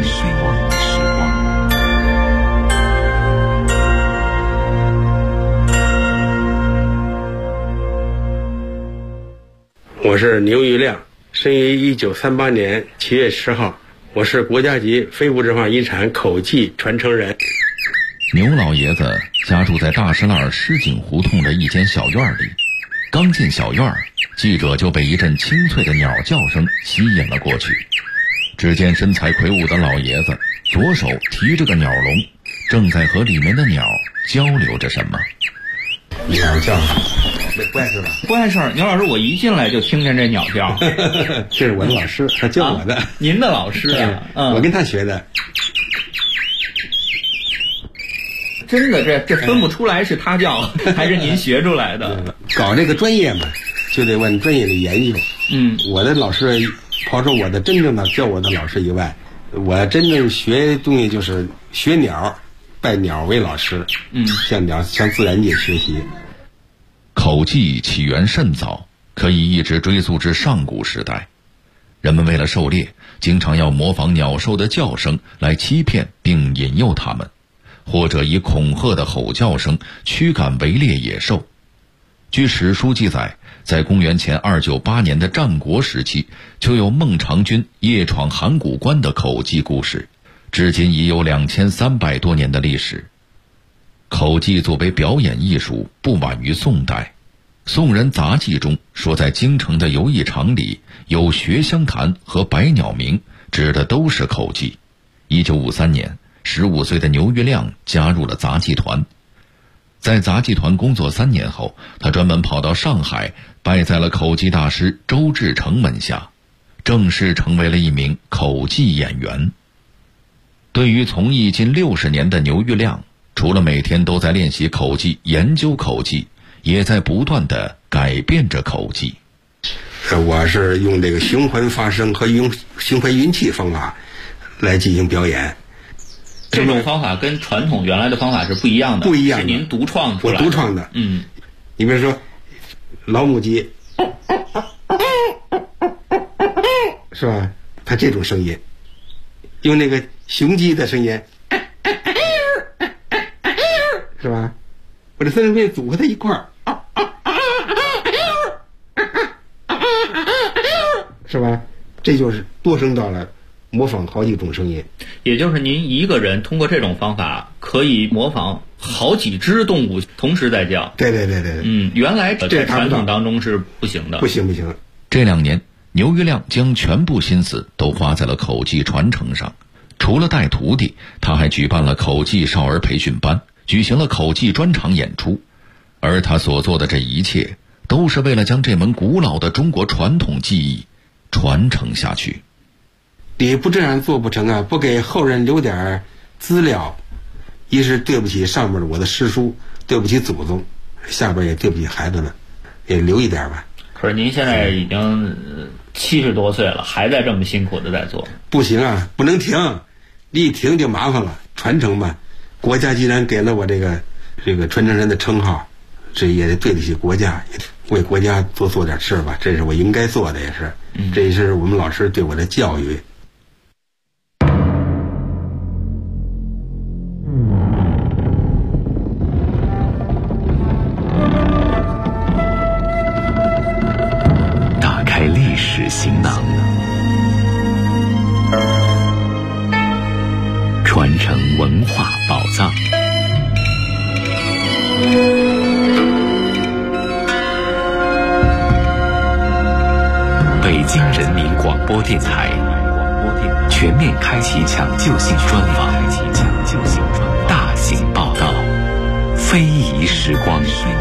我是牛玉亮，生于1938年7月10号，我是国家级非物质文化遗产口技传承人。 牛老爷子家住在大石栏狮井胡同的一间小院里，刚进小院，记者就被一阵清脆的鸟叫声吸引了过去。只见身材魁梧的老爷子左手提着个鸟笼，正在和里面的鸟交流着什么。 鸟叫不碍事吧？ 不碍事。牛老师，我一进来就听见这鸟叫。 这是我的老师，他教我的。 您的老师啊？ 我跟他学的。 真的，这分不出来是他教还是您学出来的。 搞这个专业嘛，就得往专业里研究。我的老师，刨出我的真正的教我的老师以外，我真正学东西就是学鸟，拜鸟为老师。向自然界学习。 口技起源甚早，可以一直追溯至上古时代。人们为了狩猎，经常要模仿鸟兽的叫声来欺骗并引诱它们，或者以恐吓的吼叫声驱赶围猎野兽。据史书记载，在公元前298年的战国时期，就有孟尝君夜闯函谷关的口技故事，至今已有2300多年的历史。口技作为表演艺术，不晚于宋代。宋人杂记中说，在京城的游艺场里有学香坛和百鸟鸣，指的都是口技。1953年，15岁的牛玉亮加入了杂技团。在杂技团工作3年后，他专门跑到上海，拜在了口技大师周志成门下，正式成为了一名口技演员。对于从艺近60年的牛玉亮，除了每天都在练习口技、研究口技，也在不断地改变着口技。 我是用这个循环发声和用循环运气方法来进行表演。 这种方法跟传统原来的方法是不一样的。 不一样的， 是您独创出来的。 我独创的。你比如说老母鸡，是吧？它这种声音，用那个雄鸡的声音，是吧？我这三声组合在一块儿，是吧？这就是多声道了，模仿好几种声音。 也就是您一个人通过这种方法可以模仿好几只动物同时在叫。 对。 原来在传统当中是不行的。 不行。 这2年，牛玉亮将全部心思都花在了口技传承上。除了带徒弟，他还举办了口技少儿培训班，举行了口技专场演出。而他所做的这一切，都是为了将这门古老的中国传统技艺传承下去。 你不这样做不成啊！不给后人留点资料，一是对不起上面的我的师叔，对不起祖宗，下边也对不起孩子们，也留一点吧。 可是您现在已经70多岁了，还在这么辛苦的在做。 不行啊，不能停，一停就麻烦了。传承吧，国家既然给了我这个传承人的称号，这也得对得起国家，也为国家多做点事吧，这是我应该做的，也是，这也是我们老师对我的教育。 打开历史行囊， 播电台，全面开启抢救性专访，大型报道，非遗时光。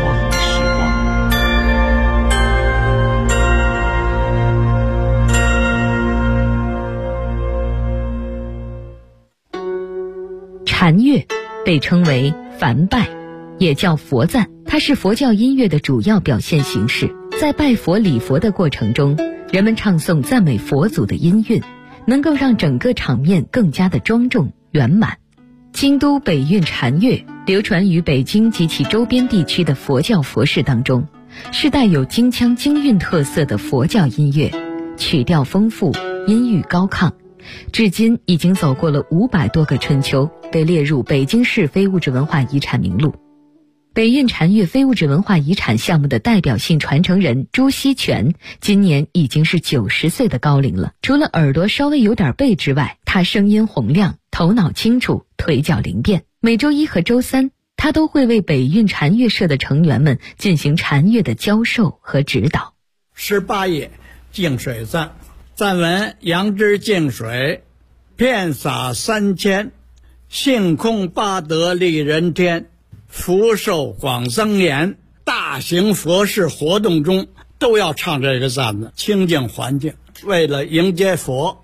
禅乐被称为梵拜，也叫佛赞，它是佛教音乐的主要表现形式。在拜佛礼佛的过程中，人们唱诵赞美佛祖的音韵，能够让整个场面更加的庄重圆满。京都北韵禅乐流传于北京及其周边地区的佛教佛事当中，是带有京腔京韵特色的佛教音乐，曲调丰富，音域高亢，至今已经走过了500多个春秋，被列入北京市非物质文化遗产名录。北韵禅乐非物质文化遗产项目的代表性传承人朱锡全今年已经是90岁的高龄了。除了耳朵稍微有点背之外，他声音洪亮，头脑清楚，腿脚灵便。每周1和周3，他都会为北韵禅乐社的成员们进行禅乐的教授和指导。 18页净水赞，赞文：杨枝净水，遍洒3000，性空八德利人天，福寿广增延。大型佛事活动中都要唱这个赞子，清净环境，为了迎接佛。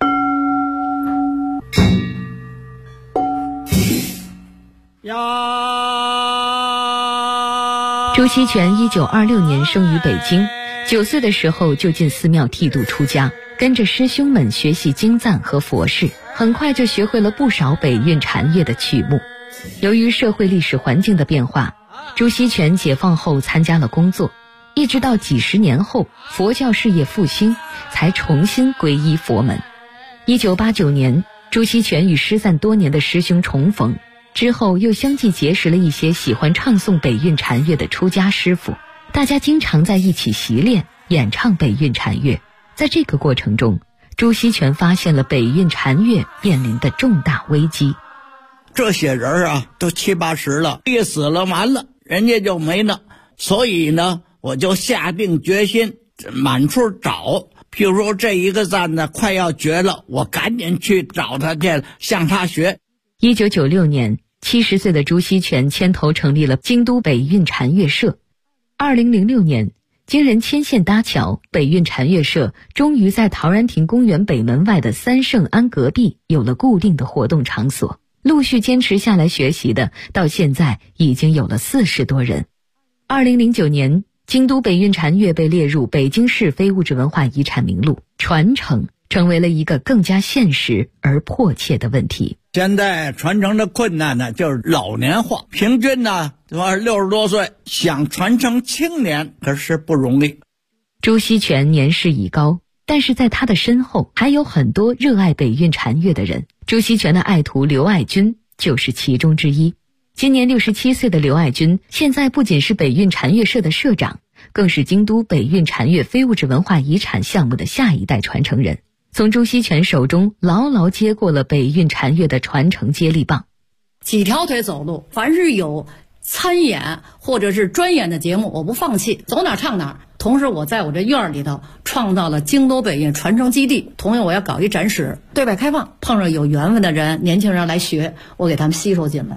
朱锡全1926年生于北京，9岁的时候就进寺庙剃度出家，跟着师兄们学习经赞和佛事，很快就学会了不少北韵禅乐的曲目。由于社会历史环境的变化，朱锡全解放后参加了工作，一直到几十年后佛教事业复兴，才重新皈依佛门。1989年，朱锡全与失散多年的师兄重逢，之后又相继结识了一些喜欢唱诵北韵禅乐的出家师傅，大家经常在一起习练演唱北韵禅乐。在这个过程中，朱锡全发现了北韵禅乐面临的重大危机。 这些人啊，都70、80了，一死了完了，人家就没了。所以呢，我就下定决心满处找。譬如说这一个赞呢快要绝了，我赶紧去找他去，向他学。 1996年，70岁的朱锡全牵头成立了京都北韵禅乐社。2006年，经人牵线搭桥，北韵禅乐社终于在陶然亭公园北门外的三圣庵隔壁有了固定的活动场所。陆续坚持下来学习的，到现在已经有了40多人。2009年，京都北韵禅乐被列入北京市非物质文化遗产名录，传承成为了一个更加现实而迫切的问题。 现在传承的困难呢，就是老年化，平均呢60多岁，想传承青年可是不容易。 朱锡全年事已高，但是在他的身后还有很多热爱北韵禅乐的人。朱锡全的爱徒刘爱军就是其中之一。今年67岁的刘爱军，现在不仅是北韵禅乐社的社长，更是京都北韵禅乐非物质文化遗产项目的下一代传承人，从朱锡全手中牢牢接过了北韵禅乐的传承接力棒。 几条腿走路，凡是有参演或者是专演的节目，我不放弃，走哪唱哪。同时我在我这院里头创造了京都北韵传承基地，同样我要搞一展示，对外开放，碰上有缘分的人，年轻人来学，我给他们吸收进来。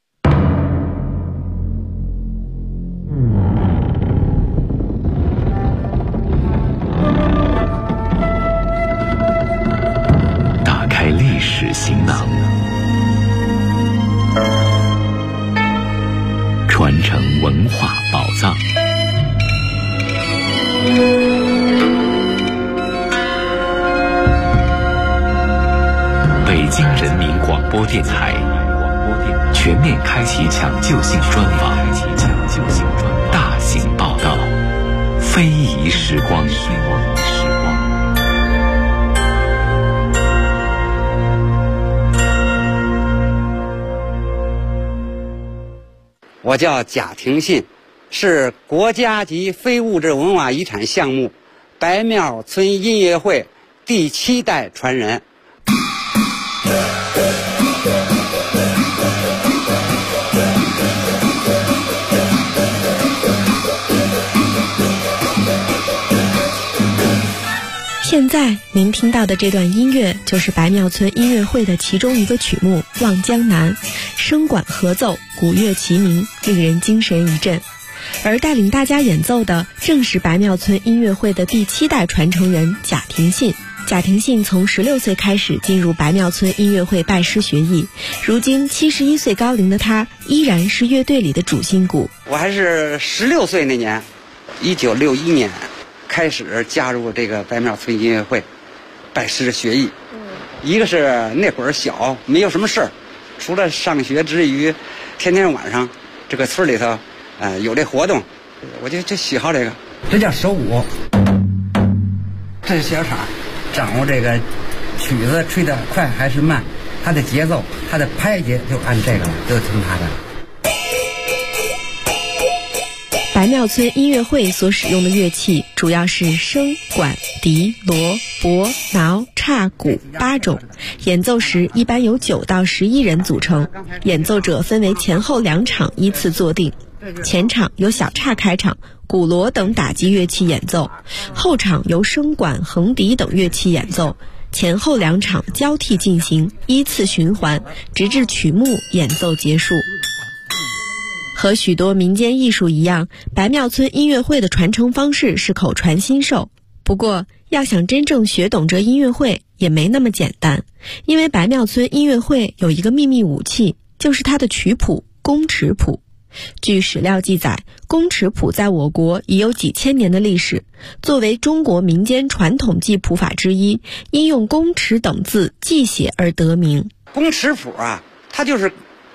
打开历史行囊，传承文化宝藏。北京人民广播电台全面开启抢救性专访，大型报道，非遗时光。 我叫贾廷信，是国家级非物质文化遗产项目白庙村音乐会第7代传人。 现在您听到的这段音乐就是白庙村音乐会的其中一个曲目《望江南》，声管合奏，鼓乐齐鸣，令人精神一振。而带领大家演奏的正是白庙村音乐会的第7代传承人贾廷信。贾廷信从16岁开始进入白庙村音乐会拜师学艺，如今71岁高龄的他依然是乐队里的主心骨。 我还是16岁那年，1961年开始加入这个白庙村音乐会，拜师学艺。一个是那会儿小，没有什么事儿，除了上学之余，天天晚上这个村里头，有这活动，我就喜好这个。这叫手鼓，这是小场，掌握这个曲子吹得快还是慢，它的节奏，它的拍节就按这个了，就听它的。 白庙村音乐会所使用的乐器主要是笙、管、笛、锣、钹、挠、叉、鼓8种，演奏时一般由9到11人组成，演奏者分为前后2场依次坐定，前场由小叉开场，鼓锣等打击乐器演奏，后场由笙管、横笛等乐器演奏，前后2场交替进行，依次循环，直至曲目演奏结束。和许多民间艺术一样，白庙村音乐会的传承方式是口传心授。不过，要想真正学懂这音乐会也没那么简单，因为白庙村音乐会有一个秘密武器，就是它的曲谱宫尺谱。据史料记载，宫尺谱在我国已有几千年的历史，作为中国民间传统记谱法之一，因用宫尺等字记写而得名。 宫尺谱啊，它就是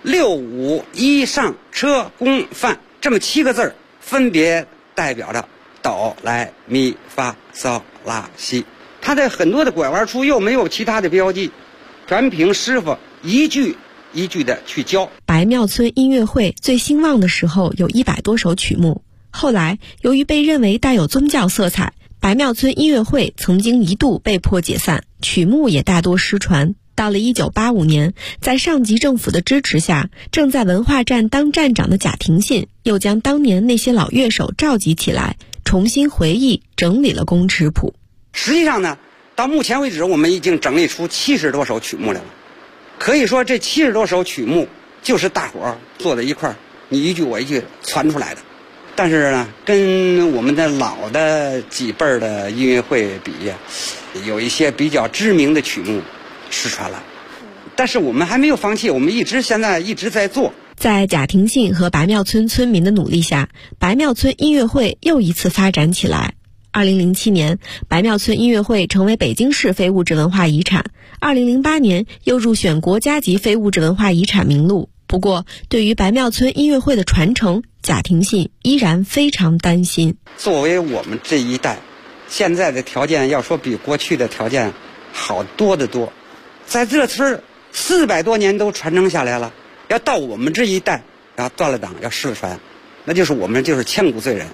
6、5、1上车宫范这么7个字，分别代表着哆来咪发嗦拉西。它的很多的拐弯处又没有其他的标记，全凭师傅一句一句的去教。 白庙村音乐会最兴旺的时候有100多首曲目，后来由于被认为带有宗教色彩，白庙村音乐会曾经一度被迫解散，曲目也大多失传。到了1985年，在上级政府的支持下，正在文化站当站长的贾廷信又将当年那些老乐手召集起来，重新回忆整理了宫尺谱。 实际上呢，到目前为止我们已经整理出70多首曲目来了，可以说这70多首曲目就是大伙儿坐在一块儿，你一句我一句传出来的。但是呢，跟我们的老的几辈儿的音乐会比，有一些比较知名的曲目失传了，但是我们还没有放弃，我们现在一直在做。 在贾廷信和白庙村村民的努力下，白庙村音乐会又一次发展起来。2007年，白庙村音乐会成为北京市非物质文化遗产，2008年又入选国家级非物质文化遗产名录。不过，对于白庙村音乐会的传承，贾廷信依然非常担心。 作为我们这一代，现在的条件要说比过去的条件好多得多，在这村400多年都传承下来了，要到我们这一代要断了档要失传，那就是我们就是千古罪人。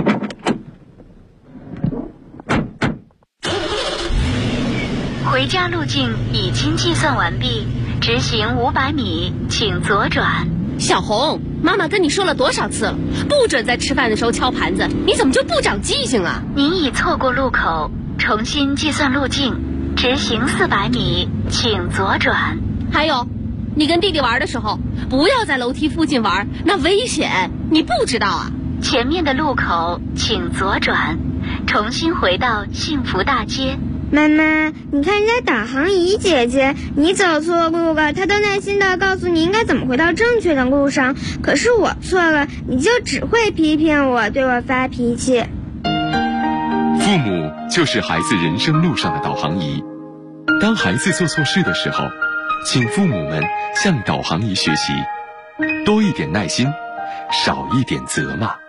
回家路径已经计算完毕，直行500米，请左转。 小红，妈妈跟你说了多少次了，不准在吃饭的时候敲盘子，你怎么就不长记性啊？ 您已错过路口，重新计算路径，直行400米，请左转。 还有，你跟弟弟玩的时候，不要在楼梯附近玩，那危险，你不知道啊？ 前面的路口请左转，重新回到幸福大街。 妈妈，你看人家导航仪姐姐，你走错路了，她都耐心地告诉你应该怎么回到正确的路上，可是我错了，你就只会批评我，对我发脾气。 父母就是孩子人生路上的导航仪，当孩子做错事的时候，请父母们向导航仪学习，多一点耐心，少一点责骂。